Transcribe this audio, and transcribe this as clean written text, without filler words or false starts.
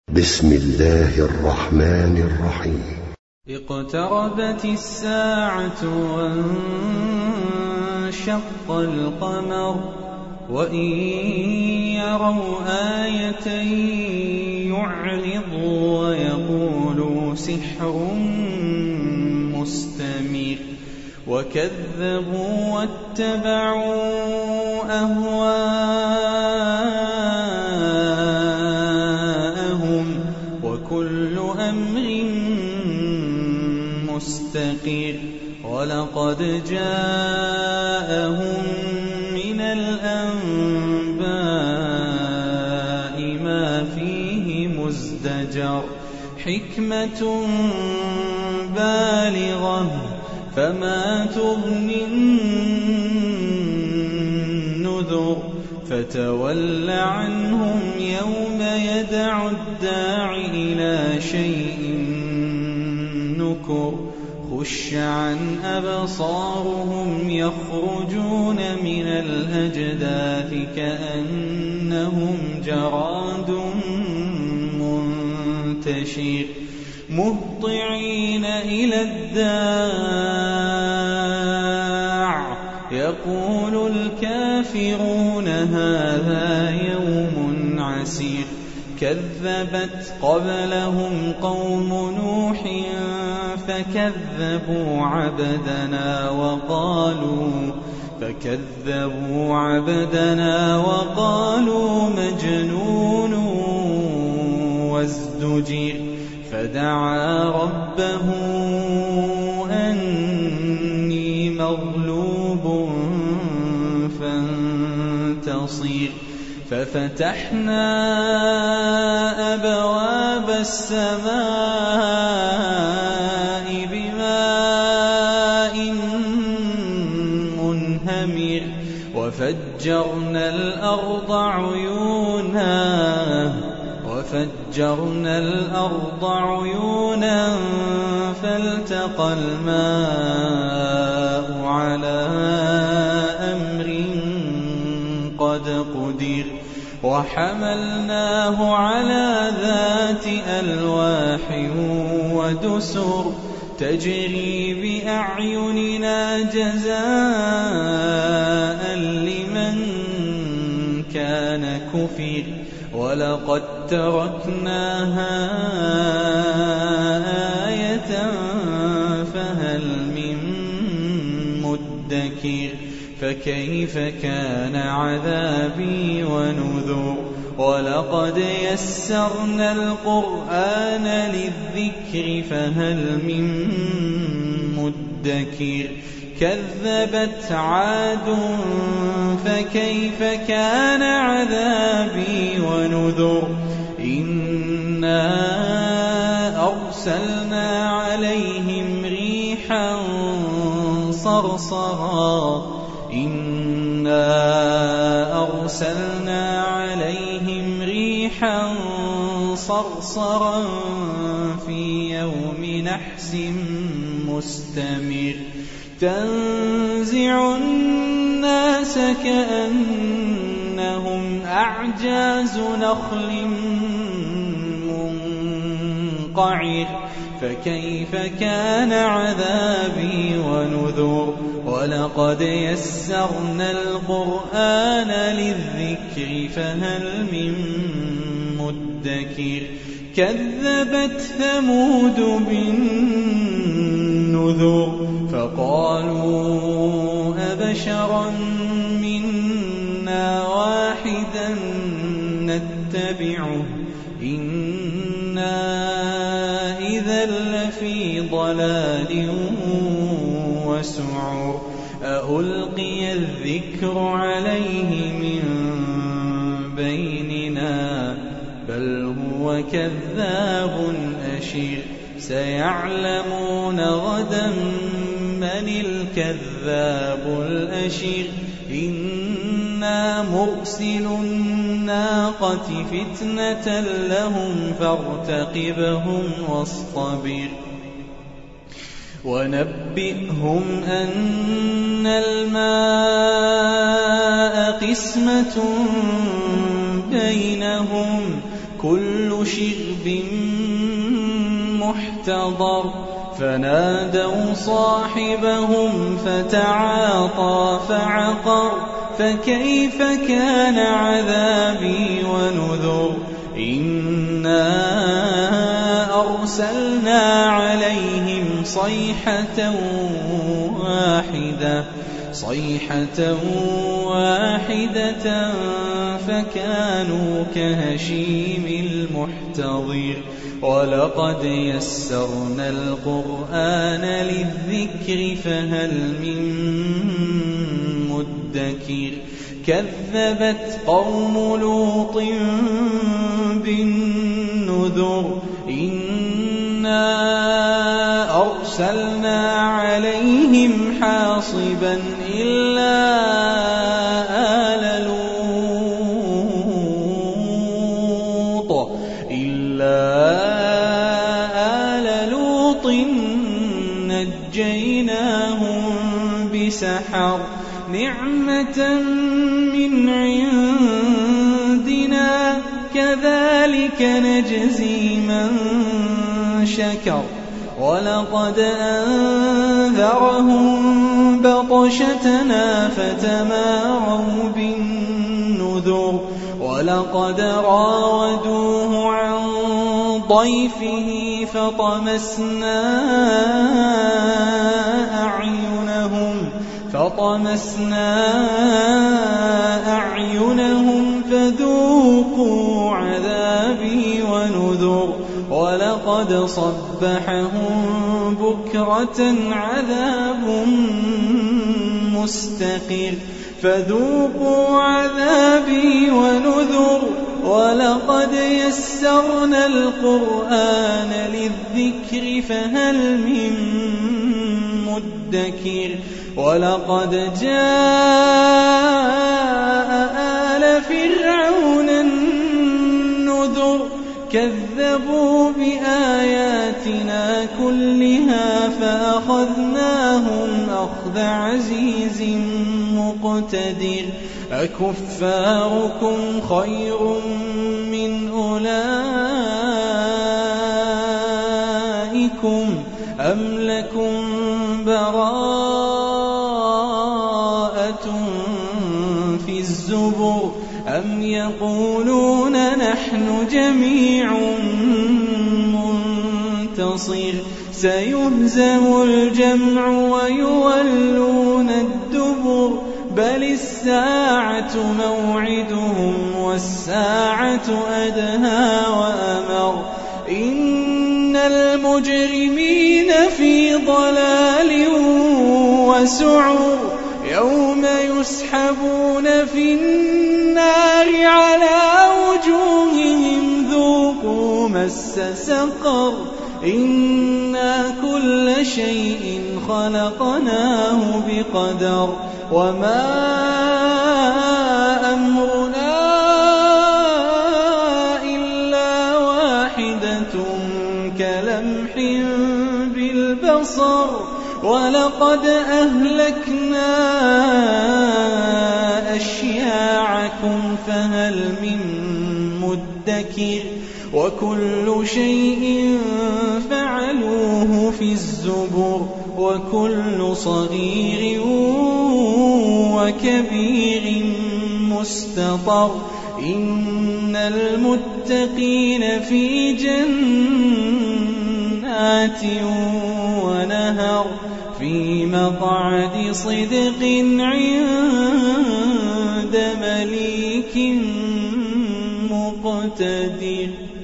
بسم الله الرحمن الرحيم. اقتربت الساعة وانشق القمر وإن يروا آية يعرضوا ويقولوا سحر مستمر وكذبوا واتبعوا أهواءهم وكل أمر مستقر ولقد جاءهم من الأنباء ما فيه مزدجر حكمة بالغة فما تغني النذر فتول عنهم يوم يدع الداع إلى شيء نكر خش عن أبصارهم يخرجون من الأجداث كأنهم جراد منتشر مهطعين إلى الداع يقول الكافرون هذا يوم عسير كذبت قبلهم قوم نوح فكذبوا عبدنا وقالوا مجنون وازدجر فدعا ربه أني مغلوب فانتصر ففتحنا أبواب السماء بماء منهمر وفجرنا الأرض عيونا فالتقى الماء على أمر قد قدر وحملناه على ذات ألواح ودسر تجري بأعيننا جزاء لمن كان كفر ولقد تركناها آية فهل من مدكر فكيف كان عذابي ونذر ولقد يسرنا القرآن للذكر فهل من مدكر كذبت عاد فكيف كان عذابي ونذر إنا أرسلنا عليهم ريحا صرصرا في يوم نحس مستمر تنزع الناس كأنهم أعجاز نخل منقعر فكيف كان عذابي ونذر ولقد يسرنا القرآن للذكر فهل من مدكر كذبت ثمود بالنذر فقالوا أبشرا منا واحدا نتبعه إنا إذا لفي ضلال وسعر أألقي الذكر عليه من بيننا بل هو كذاب أشر سيعلمون غدا من الكذاب الأشر إنا مرسل الناقة فتنة لهم فارتقبهم واصطبر ونبئهم أن الماء قسمة بينهم كل شرب محتضر فنادوا صاحبهم فتعاطى فعقر فكيف كان عذابي ونذر إنا أرسلنا عليهم صيحة واحدة فكانوا كهشيم المحتضر ولقد يسرنا القرآن للذكر فهل من مدكر كذبت قوم لوط بالنذر إنا أرسلنا عليهم حاصبا إلا آل لوط نجيناهم بسحر نعمة من عندنا كذلك نجزي من شكر ولقد أنذرهم بطشتنا فتماروا بالنذر ولقد راودوه عن ضيفه فطمسنا أعينهم فذوقوا عذابي ونذر ولقد صبحهم بكرة عذاب مستقر فذوقوا عذابي ونذر ولقد يسرنا القرآن للذكر فهل من مدكر ولقد جاء آل فرعون النذر كذبوا بآياتنا كلها فأخذناهم أخذ عزيز مقتدر أكفاركم خير من أولئكم أم لكم براءة في الزبر أم يقولون نحن جميع منتصر سيهزم الجمع ويولون الدبر بل الساعة موعدهم والساعة أدهى وأمر إن المجرمين في ضلال وسعر يوم يسحبون في النار على وجوههم ذوقوا مس سقر إنا كل شيء خلقناه بقدر وما أمرنا إلا واحدة كلمح بالبصر ولقد أهلكنا أشياعكم فهل من مدكر وكل شيء فعلوه في الزبر وكل صغير وكبير مستطر إن المتقين في جنات ونهر في مقعد صدق عند مليك مقتدر.